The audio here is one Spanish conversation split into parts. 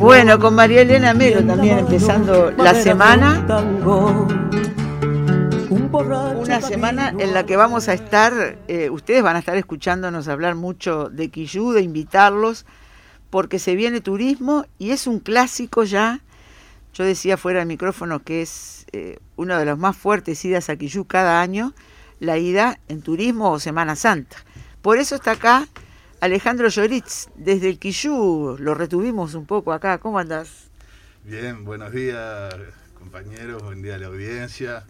Bueno, con María Elena Melo también empezando la semana. Una semana en la que vamos a estar, ustedes van a estar escuchándonos hablar mucho de Quillú, de invitarlos, porque se viene turismo y es un clásico ya. Yo decía fuera del micrófono que es una de las más fuertes idas a Quillú cada año, la ida en turismo o Semana Santa. Por eso está acá Alejandro Lloritz, desde el Quillú, lo retuvimos un poco acá. ¿Cómo andás? Bien, buenos días compañeros, buen día a la audiencia.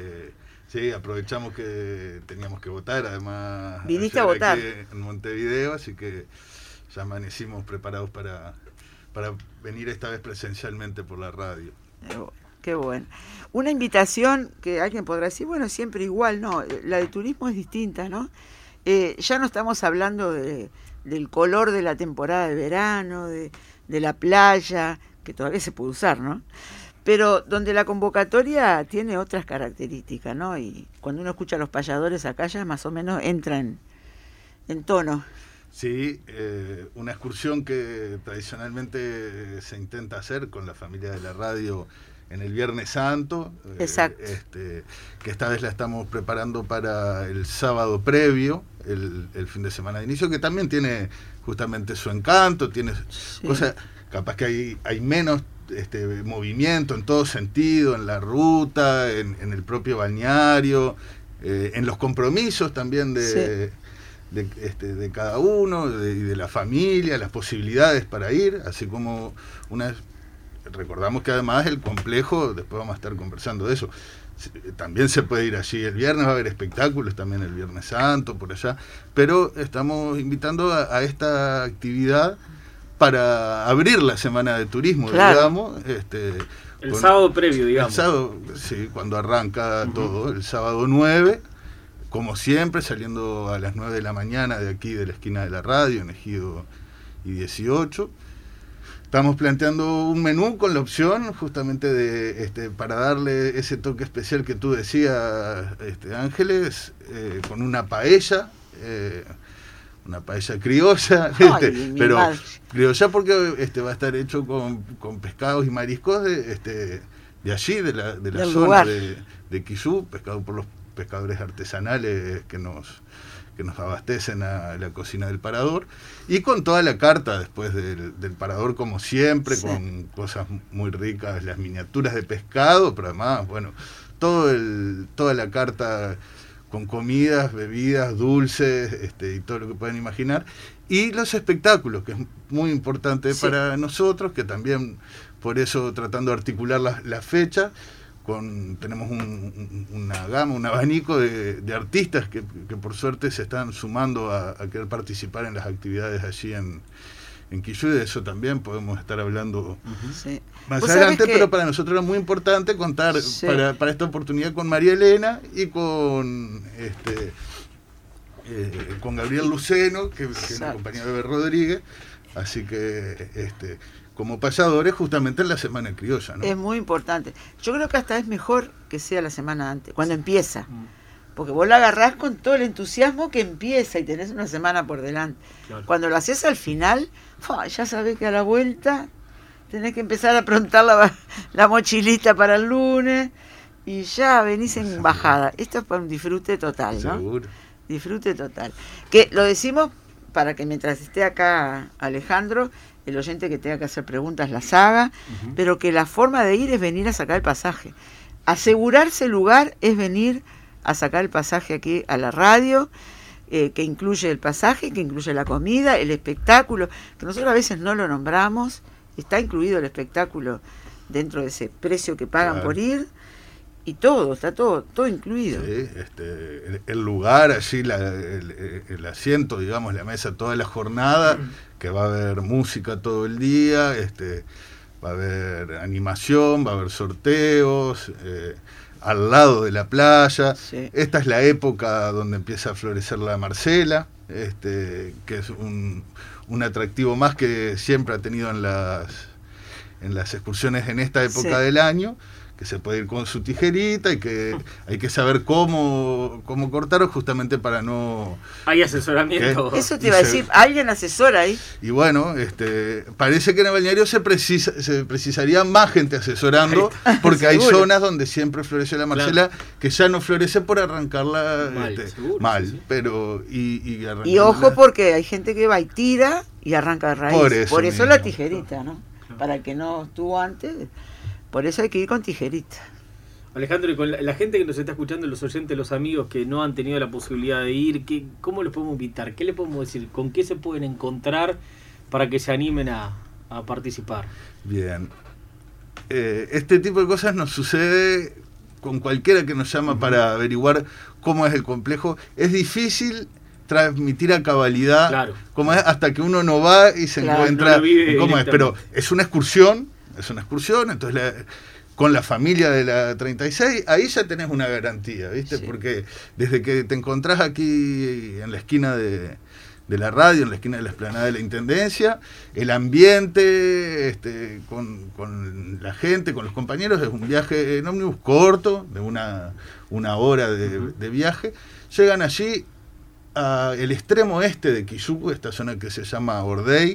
Sí, aprovechamos que teníamos que votar, además viniste a votar aquí en Montevideo, así que ya amanecimos preparados para venir esta vez presencialmente por la radio. Qué bueno. Una invitación que alguien podrá decir, bueno, siempre igual, no, la de turismo es distinta, ¿no? Ya no estamos hablando del color de la temporada de verano, de la playa, que todavía se puede usar, ¿no? Pero donde la convocatoria tiene otras características, ¿no? Y cuando uno escucha a los payadores acá ya más o menos entra en tono. Sí, una excursión que tradicionalmente se intenta hacer con la familia de la radio en el Viernes Santo. Exacto. Que esta vez la estamos preparando para el sábado previo, el fin de semana de inicio, que también tiene justamente su encanto, tiene cosas, capaz que hay menos movimiento en todo sentido, en la ruta, en el propio balneario, en los compromisos también de cada uno, de la familia, las posibilidades para ir, así como recordamos que además el complejo, después vamos a estar conversando de eso, también se puede ir allí el viernes, va a haber espectáculos también el Viernes Santo, por allá, pero estamos invitando a esta actividad para abrir la semana de turismo, claro, digamos. El sábado previo, digamos. El sábado, sí, cuando arranca todo, el sábado 9, como siempre, saliendo a las 9 de la mañana de aquí, de la esquina de la radio, en Ejido y 18. Estamos planteando un menú con la opción justamente de para darle ese toque especial que tú decías, Ángeles, con una paella criolla, pero criolla porque va a estar hecho con pescados y mariscos de allí, de la zona de Quillú, pescado por los pescadores artesanales que nos abastecen a la cocina del Parador, y con toda la carta después del Parador, como siempre, sí, con cosas muy ricas, las miniaturas de pescado, pero además, bueno, toda la carta con comidas, bebidas, dulces, y todo lo que pueden imaginar, y los espectáculos, que es muy importante, sí, para nosotros, que también, por eso, tratando de articular la fecha, tenemos una gama, un abanico de artistas que por suerte se están sumando a querer participar en las actividades allí en Quillú, y de eso también podemos estar hablando más adelante, pero para nosotros era muy importante contar para esta oportunidad con María Elena y con Gabriel Luceno, que es la compañía de Bebe Rodríguez, así que como payadores justamente en la Semana Criolla, ¿no? Es muy importante. Yo creo que hasta es mejor que sea la semana antes, cuando empieza. Porque vos la agarrás con todo el entusiasmo que empieza y tenés una semana por delante. Claro. Cuando lo haces al final, ya sabés que a la vuelta tenés que empezar a aprontar la mochilita para el lunes y ya venís en bajada. Esto es para un disfrute total, ¿no? Seguro. Disfrute total. Que lo decimos para que mientras esté acá Alejandro, el oyente que tenga que hacer preguntas las haga, pero que la forma de ir es venir a sacar el pasaje. Asegurarse el lugar es venir a sacar el pasaje aquí a la radio, que incluye el pasaje, que incluye la comida, el espectáculo, que nosotros a veces no lo nombramos, está incluido el espectáculo dentro de ese precio que pagan, claro, por ir, y todo, está todo incluido. Sí, el lugar allí, el asiento, digamos, la mesa, toda la jornada, que va a haber música todo el día, va a haber animación, va a haber sorteos, al lado de la playa. Sí. Esta es la época donde empieza a florecer la Marcela, que es un atractivo más que siempre ha tenido en las excursiones en esta época, sí, del año, se puede ir con su tijerita y que hay que saber cómo cortar justamente para no... Hay asesoramiento. ¿Qué? Eso te iba a decir, alguien asesora ahí. Y bueno, parece que en el balneario se precisaría más gente asesorando, porque hay zonas donde siempre florece la Marcela, que ya no florece por arrancarla mal, sí. Pero y ojo, porque hay gente que va y tira y arranca de raíz. Por eso la tijerita, ¿no? Para el que no estuvo antes, por eso hay que ir con tijerita. Alejandro, y con la gente que nos está escuchando, los oyentes, los amigos que no han tenido la posibilidad de ir, ¿cómo les podemos invitar? ¿Qué les podemos decir? ¿Con qué se pueden encontrar para que se animen a participar? Bien. Este tipo de cosas nos sucede con cualquiera que nos llama para averiguar cómo es el complejo. Es difícil transmitir a cabalidad cómo es hasta que uno no va y se encuentra cómo es, pero es una excursión, entonces con la familia de la 36, ahí ya tenés una garantía, ¿viste? Sí. Porque desde que te encontrás aquí en la esquina de la radio, en la esquina de la explanada de la Intendencia, el ambiente con la gente, con los compañeros, es un viaje en ómnibus corto, de una hora de viaje. Llegan allí el extremo este de Quillú, esta zona que se llama Ordey,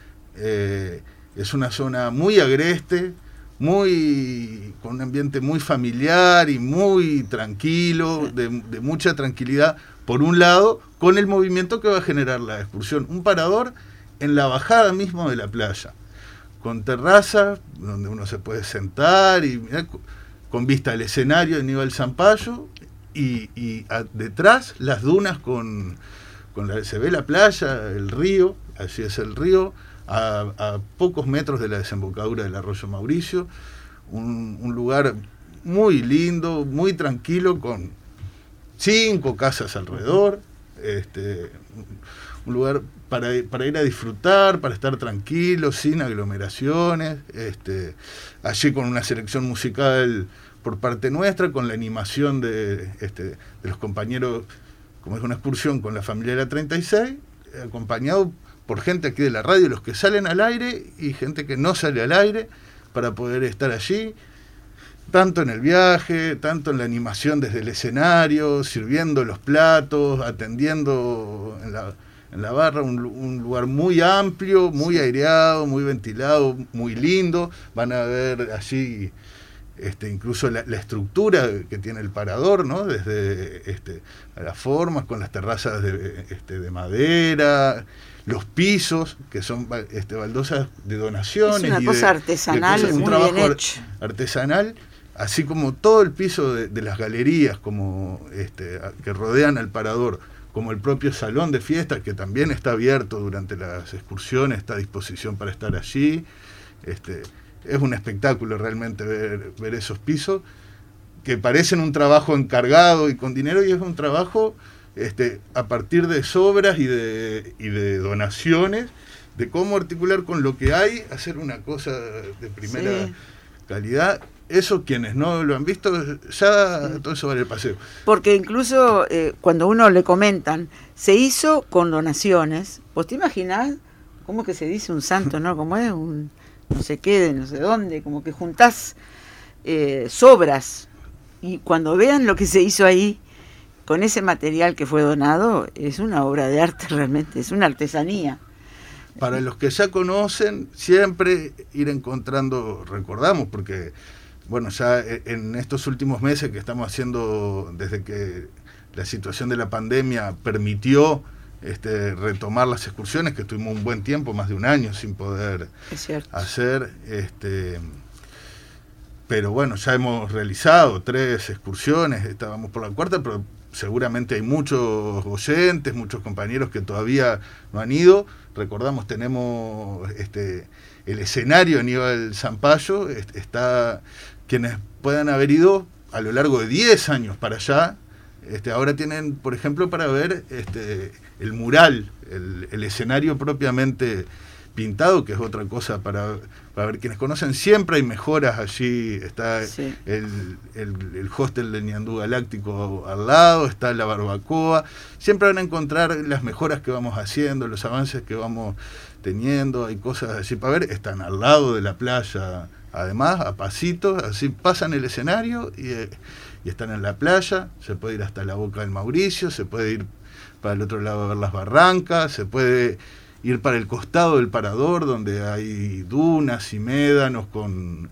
es una zona muy agreste, con un ambiente muy familiar y muy tranquilo, de mucha tranquilidad, por un lado, con el movimiento que va a generar la excursión. Un parador en la bajada mismo de la playa, con terraza, donde uno se puede sentar, y con vista al escenario de Aníbal Zampayo, y detrás las dunas se ve la playa, el río, allí es el río, a pocos metros de la desembocadura del arroyo Mauricio, un lugar muy lindo, muy tranquilo, con 5 casas alrededor, un lugar para ir a disfrutar, para estar tranquilo, sin aglomeraciones, allí con una selección musical por parte nuestra, con la animación de los compañeros, como es una excursión con la familia de la 36, acompañado por gente aquí de la radio, los que salen al aire y gente que no sale al aire, para poder estar allí, tanto en el viaje, tanto en la animación desde el escenario, sirviendo los platos, atendiendo en la barra, un lugar muy amplio, muy aireado, muy ventilado, muy lindo. Van a ver allí incluso la estructura que tiene el parador, ¿no? Desde las formas, con las terrazas de madera, los pisos, que son baldosas de donaciones. Es una cosa artesanal, un muy trabajo bien hecho. Artesanal, así como todo el piso de las galerías que rodean al parador, como el propio salón de fiestas, que también está abierto durante las excursiones, está a disposición para estar allí. Es un espectáculo realmente ver esos pisos, que parecen un trabajo encargado y con dinero, y es un trabajo a partir de sobras y de donaciones, de cómo articular con lo que hay, hacer una cosa de primera calidad. Eso, quienes no lo han visto, ya todo eso vale el paseo. Porque incluso cuando uno le comentan, se hizo con donaciones. ¿Vos te imaginás cómo que se dice un santo, no? Como es un no sé qué, de no sé dónde, como que juntás sobras. Y cuando vean lo que se hizo ahí, con ese material que fue donado, es una obra de arte realmente, es una artesanía. Para los que ya conocen, siempre ir encontrando, recordamos, porque bueno, ya en estos últimos meses que estamos haciendo, desde que la situación de la pandemia permitió retomar las excursiones, que estuvimos un buen tiempo, más de un año sin poder hacer, pero bueno, ya hemos realizado 3 excursiones, estábamos por la 4ª, pero seguramente hay muchos oyentes, muchos compañeros que todavía no han ido. Recordamos, tenemos el escenario Aníbal Zampayo, quienes puedan haber ido a lo largo de 10 años para allá, ahora tienen, por ejemplo, para ver el mural, el escenario propiamente pintado, que es otra cosa para ver quienes conocen. Siempre hay mejoras allí, está el hostel del Ñandú Galáctico al lado, está la barbacoa. Siempre van a encontrar las mejoras que vamos haciendo, los avances que vamos teniendo. Hay cosas allí para ver, están al lado de la playa además a pasitos, así pasan el escenario y están en la playa. Se puede ir hasta la Boca del Mauricio, se puede ir para el otro lado a ver las barrancas, se puede ir para el costado del Parador, donde hay dunas y médanos con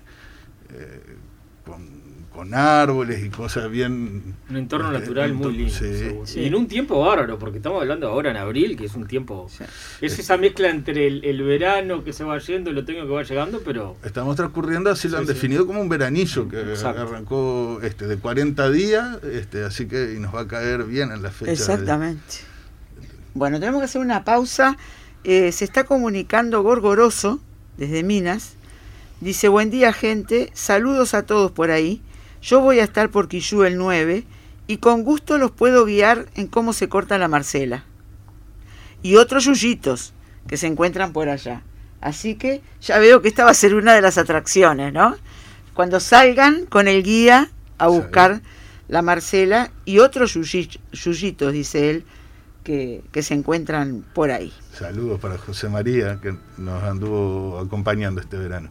árboles y cosas bien... Un entorno natural muy lindo. Sí. Y en un tiempo bárbaro, porque estamos hablando ahora en abril, que es un tiempo... Sí. Es esa mezcla entre el verano que se va yendo y el otoño que va llegando, pero... Estamos transcurriendo, así lo han definido como un veranillo, que arrancó de 40 días, así que y nos va a caer bien en la fecha. Exactamente. Bueno, tenemos que hacer una pausa. Se está comunicando Gorgoroso, desde Minas. Dice, buen día, gente. Saludos a todos por ahí. Yo voy a estar por Quillú el 9 y con gusto los puedo guiar en cómo se corta la Marcela. Y otros yuyitos que se encuentran por allá. Así que ya veo que esta va a ser una de las atracciones, ¿no? Cuando salgan con el guía a buscar la Marcela y otros yuyitos, dice él, que se encuentran por ahí. Saludos para José María, que nos anduvo acompañando este verano.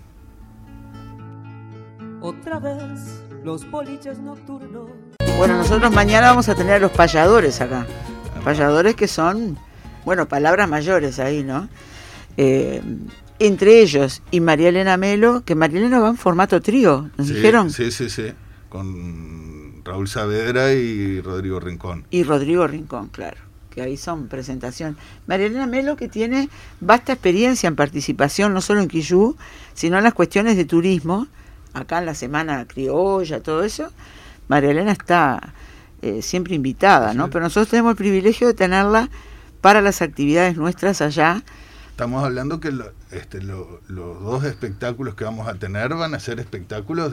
Otra vez los boliches nocturnos. Bueno, nosotros mañana vamos a tener a los payadores acá. Payadores que son, bueno, palabras mayores ahí, ¿no? Entre ellos y María Elena Melo, que María Elena va en formato trío, ¿nos dijeron? Sí, con Raúl Saavedra y Rodrigo Rincón. Y Rodrigo Rincón, claro, que ahí son presentación. María Elena Melo, que tiene vasta experiencia en participación, no solo en Quillú, sino en las cuestiones de turismo, acá en la Semana Criolla, todo eso. María Elena está siempre invitada, ¿no? Pero nosotros tenemos el privilegio de tenerla para las actividades nuestras allá. Estamos hablando que los dos espectáculos que vamos a tener van a ser espectáculos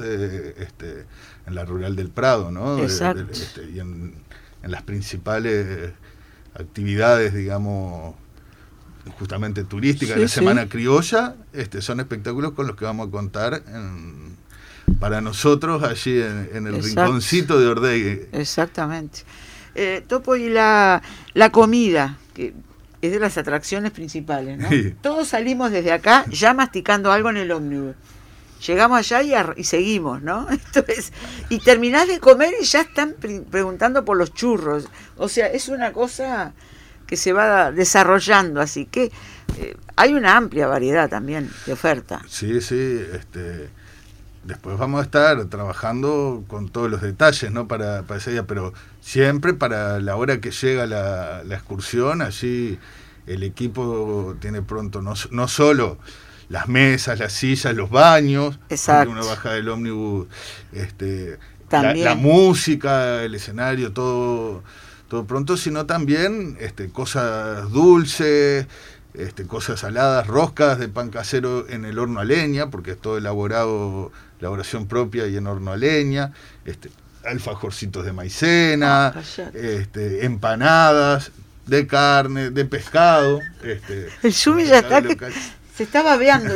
en la Rural del Prado, ¿no? Exacto. Y en las principales actividades, digamos, justamente turísticas, de la Semana Criolla, son espectáculos con los que vamos a contar para nosotros allí en el rinconcito de Ordegui. Exactamente. Topo, y la comida, que es de las atracciones principales, ¿no? Sí. Todos salimos desde acá ya masticando algo en el ómnibus. Llegamos allá y seguimos, ¿no? Entonces, y terminás de comer y ya están preguntando por los churros. O sea, es una cosa que se va desarrollando, así que hay una amplia variedad también de oferta. Sí, después vamos a estar trabajando con todos los detalles, ¿no? Para ese día, pero siempre para la hora que llega la excursión, allí el equipo tiene pronto no solo las mesas, las sillas, los baños, uno baja del ómnibus, la música, el escenario, todo pronto, sino también cosas dulces, cosas saladas, roscas de pan casero en el horno a leña, porque es todo elaboración propia y en horno a leña, alfajorcitos de maicena, empanadas de carne, de pescado. El Yumi ya está se está babeando.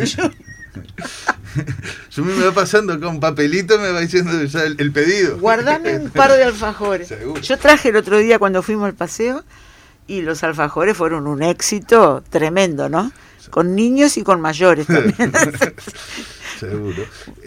Yumi me va pasando acá un papelito, me va diciendo ya el pedido. Guardame un par de alfajores. Seguro. Yo traje el otro día cuando fuimos al paseo y los alfajores fueron un éxito tremendo, ¿no? Con niños y con mayores también. Seguro.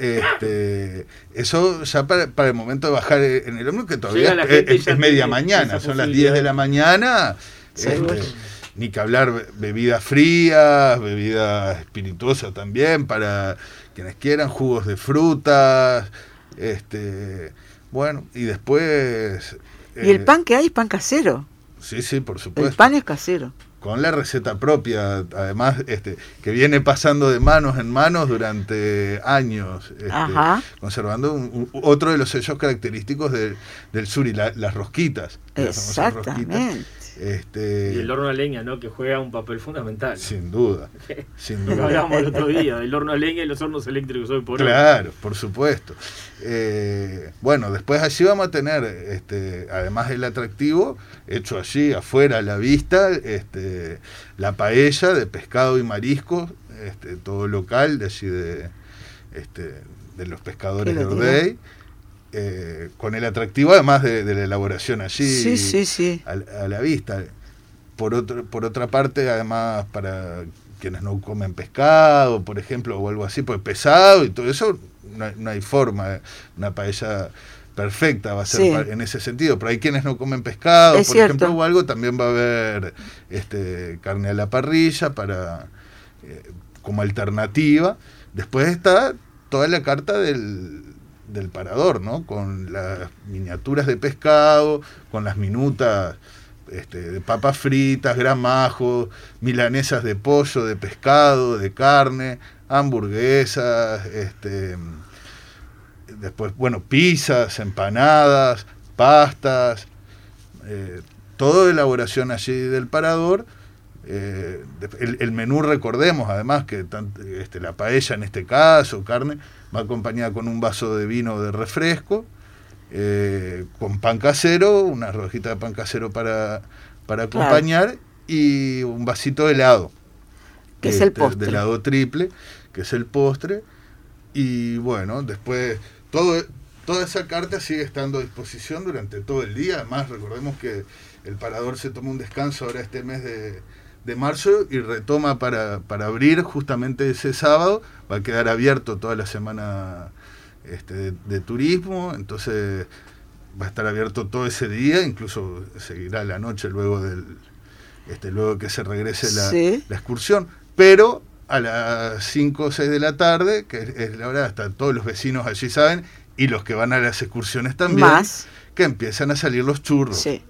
Eso ya para el momento de bajar en el ómnibus, que todavía es media mañana, son las 10 de la mañana. Ni que hablar bebidas frías, bebidas espirituosas también, para quienes quieran, jugos de frutas, bueno, y después... ¿Y el pan que hay es pan casero? Sí, por supuesto. El pan es casero. Con la receta propia, además, que viene pasando de manos en manos durante años, conservando otro de los sellos característicos del sur, y las rosquitas. Exactamente. Y el horno a leña, ¿no? Que juega un papel fundamental, ¿no? Sin duda. Hablábamos el otro día del horno a leña y los hornos eléctricos hoy por hoy. Claro, por supuesto. Bueno, después allí vamos a tener, además del atractivo, hecho allí afuera a la vista, la paella de pescado y mariscos, todo local de allí de los pescadores de Ordey. Con el atractivo además de la elaboración allí a la vista. Por otra parte, además, para quienes no comen pescado, por ejemplo, o algo así, pues pesado y todo eso, no hay forma, una paella perfecta va a ser en ese sentido, pero hay quienes no comen pescado, por ejemplo, o algo, también va a haber carne a la parrilla para como alternativa. Después está toda la carta del parador, ¿no? Con las miniaturas de pescado, con las minutas de papas fritas, gramajos, milanesas de pollo, de pescado, de carne, hamburguesas, después, bueno, pizzas, empanadas, pastas, todo de elaboración allí del parador. El menú, recordemos además que la paella en este caso, carne, va acompañada con un vaso de vino de refresco, con pan casero, una rojita de pan casero para acompañar, y un vasito de helado, que es el postre, de helado triple, que es el postre. Y bueno, después toda esa carta sigue estando a disposición durante todo el día. Además, recordemos que el parador se tomó un descanso ahora este mes de marzo y retoma para abrir justamente ese sábado. Va a quedar abierto toda la semana de turismo, entonces va a estar abierto todo ese día, incluso seguirá la noche luego luego que se regrese la excursión, pero a las 5 o 6 de la tarde, que es la hora, hasta todos los vecinos allí saben, y los que van a las excursiones también, que empiezan a salir los churros. Sí.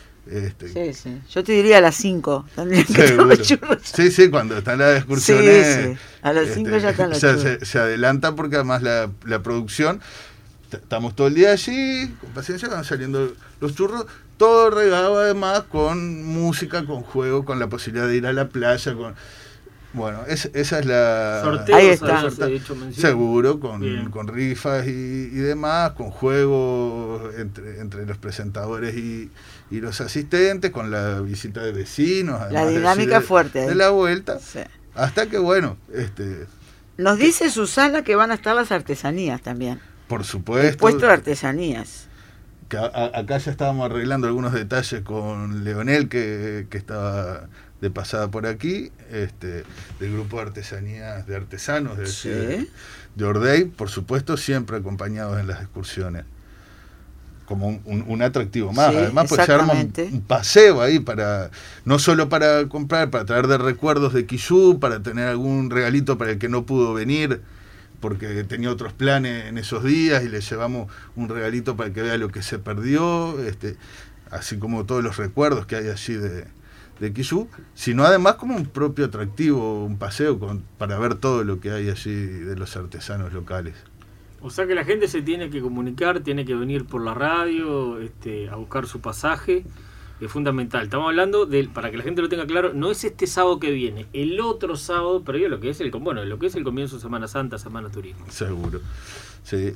Sí. Yo te diría a las 5 también que los churros. Sí, cuando están las excursiones. Sí. A las 5 ya están los churros. Se adelanta porque además la producción, estamos todo el día allí, con paciencia van saliendo los churros, todo regado además con música, con juego, con la posibilidad de ir a la playa, bueno, esa es la... Sorteos, ahí está. Seguro, con rifas y demás, con juegos entre los presentadores y los asistentes, con la visita de vecinos. La dinámica fuerte. De la vuelta. Sí. Hasta que, bueno... Nos dice Susana que van a estar las artesanías también. Por supuesto. El puesto de artesanías. Que acá ya estábamos arreglando algunos detalles con Leonel, que estaba de pasada por aquí, del grupo de artesanías, de artesanos de Ordey, por supuesto, siempre acompañados en las excursiones, como un atractivo más. Además, pues se arma un paseo ahí, no solo para comprar, para traer de recuerdos de Quillú, para tener algún regalito para el que no pudo venir porque tenía otros planes en esos días, y le llevamos un regalito para que vea lo que se perdió, así como todos los recuerdos que hay allí de Quillú, sino además como un propio atractivo, un paseo para ver todo lo que hay allí de los artesanos locales. O sea que la gente se tiene que comunicar, tiene que venir por la radio, a buscar su pasaje. Es fundamental. Estamos hablando para que la gente lo tenga claro, no es este sábado que viene, el otro sábado previo a lo que es el comienzo de Semana Santa, Semana Turismo. Seguro. Sí,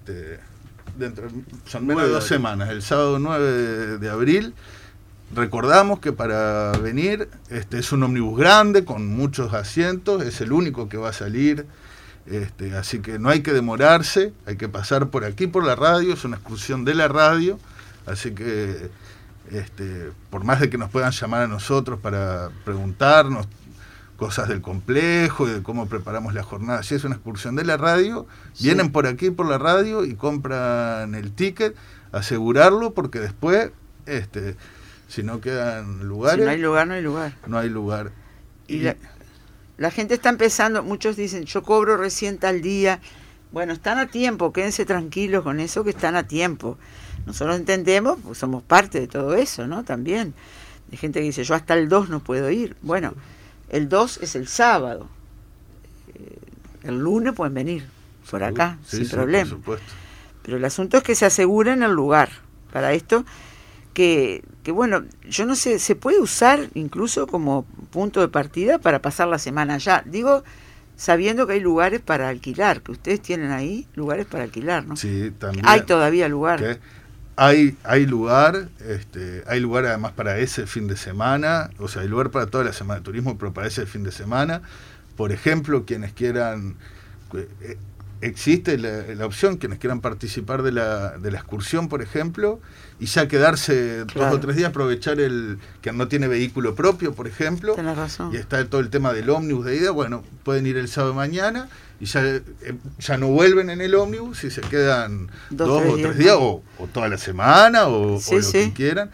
son menos de 2 semanas, el sábado 9 de abril. Recordamos que para venir es un ómnibus grande con muchos asientos, es el único que va a salir, así que no hay que demorarse, hay que pasar por aquí por la radio, es una excursión de la radio, así que por más de que nos puedan llamar a nosotros para preguntarnos cosas del complejo y de cómo preparamos la jornada, si es una excursión de la radio, vienen por aquí por la radio y compran el ticket, asegurarlo, porque después si no quedan lugares, si no hay lugar, no hay lugar. No hay lugar. Y la gente está empezando, muchos dicen, yo cobro recién tal día. Bueno, están a tiempo, quédense tranquilos con eso, que están a tiempo. Nosotros entendemos, pues somos parte de todo eso, ¿no? También. Hay gente que dice, yo hasta el 2 no puedo ir. Bueno, el 2 es el sábado. El lunes pueden venir por acá, sin problema. Por supuesto. Pero el asunto es que se aseguren el lugar para esto, que bueno, yo no sé, se puede usar incluso como punto de partida para pasar la semana allá. Digo, sabiendo que hay lugares para alquilar, que ustedes tienen ahí lugares para alquilar, ¿no? Sí, también. Hay todavía lugar. Hay lugar, hay lugar además para ese fin de semana, o sea, hay lugar para toda la semana de turismo, pero para ese fin de semana, por ejemplo, quienes quieran, existe la opción, quienes quieran participar de la excursión, por ejemplo, y ya quedarse 2 o 3 días, aprovechar el que no tiene vehículo propio, por ejemplo. Tenés razón. Y está todo el tema del ómnibus de ida, bueno, pueden ir el sábado de mañana y ya no vuelven en el ómnibus y se quedan 2 o 3 días, o toda la semana, o lo que quieran.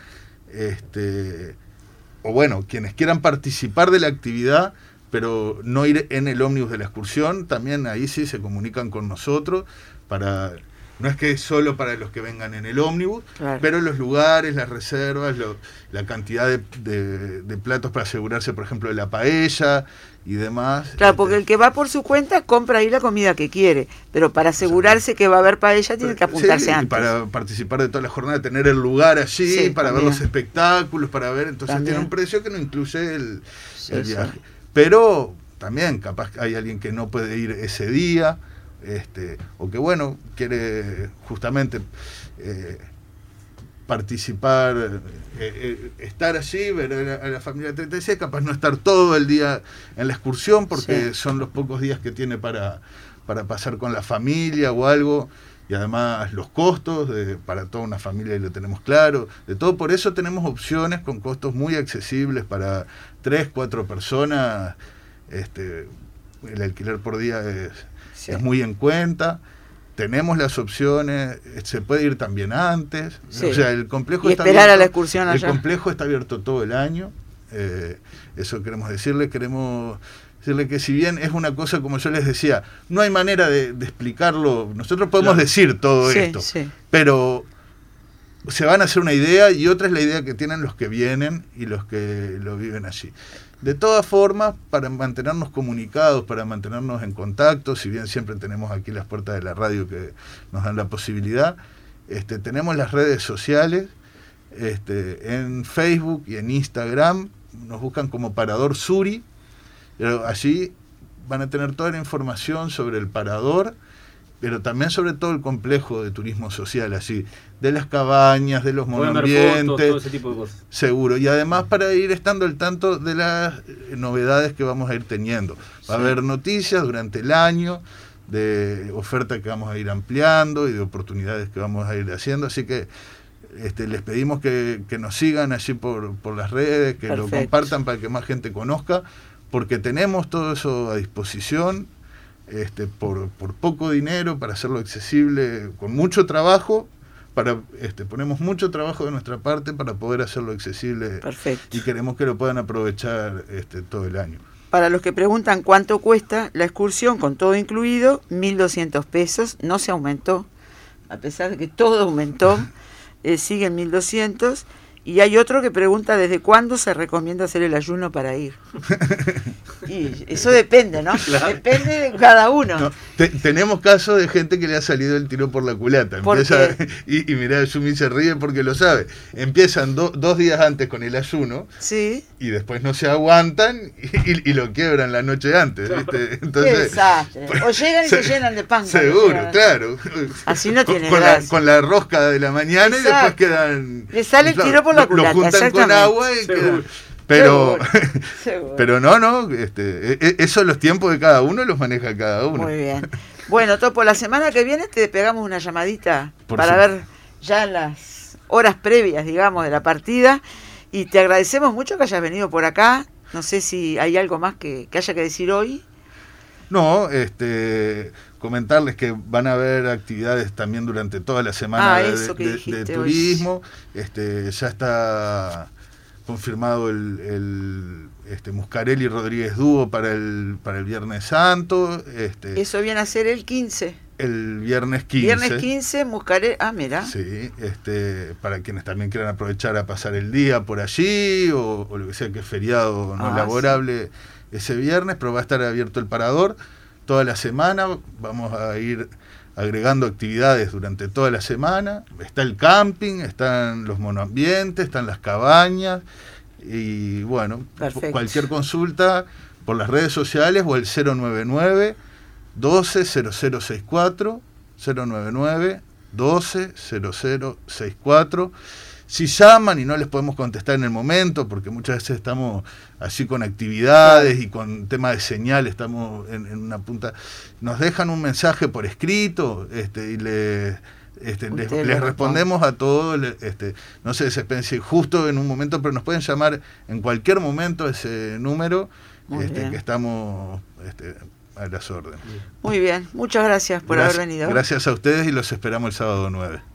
O bueno, quienes quieran participar de la actividad, pero no ir en el ómnibus de la excursión, también ahí sí se comunican con nosotros para... No es que es solo para los que vengan en el ómnibus, claro, pero los lugares, las reservas, la cantidad de platos para asegurarse, por ejemplo, de la paella y demás. Claro, porque el que va por su cuenta compra ahí la comida que quiere, pero para asegurarse que va a haber paella tiene que apuntarse antes. Para participar de toda la jornada, tener el lugar allí, para ver los espectáculos, para ver, entonces tiene un precio que no incluye el viaje. Sí. Pero también capaz hay alguien que no puede ir ese día, o que bueno, quiere justamente participar, estar allí, ver a la familia 36, capaz no estar todo el día en la excursión porque son los pocos días que tiene para pasar con la familia o algo, y además los costos para toda una familia, y lo tenemos claro, de todo. Por eso tenemos opciones con costos muy accesibles para 3, 4 personas. El alquiler por día es muy en cuenta. Tenemos las opciones, se puede ir también antes. O sea, el complejo y está esperar abierto, a la excursión allá. El complejo está abierto todo el año. Eso queremos decirle que si bien es una cosa, como yo les decía, no hay manera de explicarlo. Nosotros podemos decir todo esto, pero se van a hacer una idea, y otra es la idea que tienen los que vienen y los que lo viven allí. De todas formas, para mantenernos comunicados, para mantenernos en contacto, si bien siempre tenemos aquí las puertas de la radio que nos dan la posibilidad, tenemos las redes sociales, en Facebook y en Instagram, nos buscan como Parador Suri. Pero allí van a tener toda la información sobre el parador, pero también sobre todo el complejo de turismo social, así, de las cabañas, de los monoambientes, todo ese tipo de cosas. Seguro, y además para ir estando al tanto de las novedades que vamos a ir teniendo. Va a haber noticias durante el año, de oferta que vamos a ir ampliando y de oportunidades que vamos a ir haciendo, así que les pedimos que nos sigan allí por las redes, que lo compartan para que más gente conozca, porque tenemos todo eso a disposición, por poco dinero, para hacerlo accesible, con mucho trabajo, ponemos mucho trabajo de nuestra parte para poder hacerlo accesible. Perfecto. Y queremos que lo puedan aprovechar todo el año. Para los que preguntan cuánto cuesta la excursión con todo incluido, 1.200 pesos, no se aumentó, a pesar de que todo aumentó, sigue en 1.200. Y hay otro que pregunta desde cuándo se recomienda hacer el ayuno para ir. Y eso depende, ¿no? Claro. Depende de cada uno. No, tenemos casos de gente que le ha salido el tiro por la culata. Y mirá, Yumi se ríe porque lo sabe. Empiezan 2 días antes con el ayuno, y después no se aguantan y lo quiebran la noche antes, ¿viste? Entonces, qué desastre. O llegan y se llenan de pan. Seguro, claro. Así no tiene gracia. Con la rosca de la mañana. Exacto. Y después quedan... Le sale el tiro por la culata. Lo juntan con agua y quedan... Pero no, eso los tiempos de cada uno los maneja cada uno. Muy bien. Bueno, Topo, la semana que viene te pegamos una llamadita para ver ya las horas previas, digamos, de la partida, y te agradecemos mucho que hayas venido por acá. No sé si hay algo más que haya que decir hoy. No, comentarles que van a haber actividades también durante toda la semana de turismo. Ya está confirmado el Muscarelli Rodríguez Dúo para el Viernes Santo. Eso viene a ser el 15. El viernes 15. Viernes 15, Muscarelli. Ah, mira. Sí, para quienes también quieran aprovechar a pasar el día por allí, o lo que sea que es feriado no laborable ese viernes, pero va a estar abierto el parador toda la semana. Vamos a ir agregando actividades durante toda la semana. Está el camping, están los monoambientes, están las cabañas, y bueno, cualquier consulta por las redes sociales o el 099 12 0064, 099 12 0064. Si llaman y no les podemos contestar en el momento, porque muchas veces estamos así con actividades y con tema de señal, estamos en una punta, nos dejan un mensaje por escrito y les respondemos a todo, no se desesperen justo en un momento, pero nos pueden llamar en cualquier momento ese número, que estamos a las órdenes. Muy bien, muchas gracias por haber venido. Gracias a ustedes y los esperamos el sábado 9.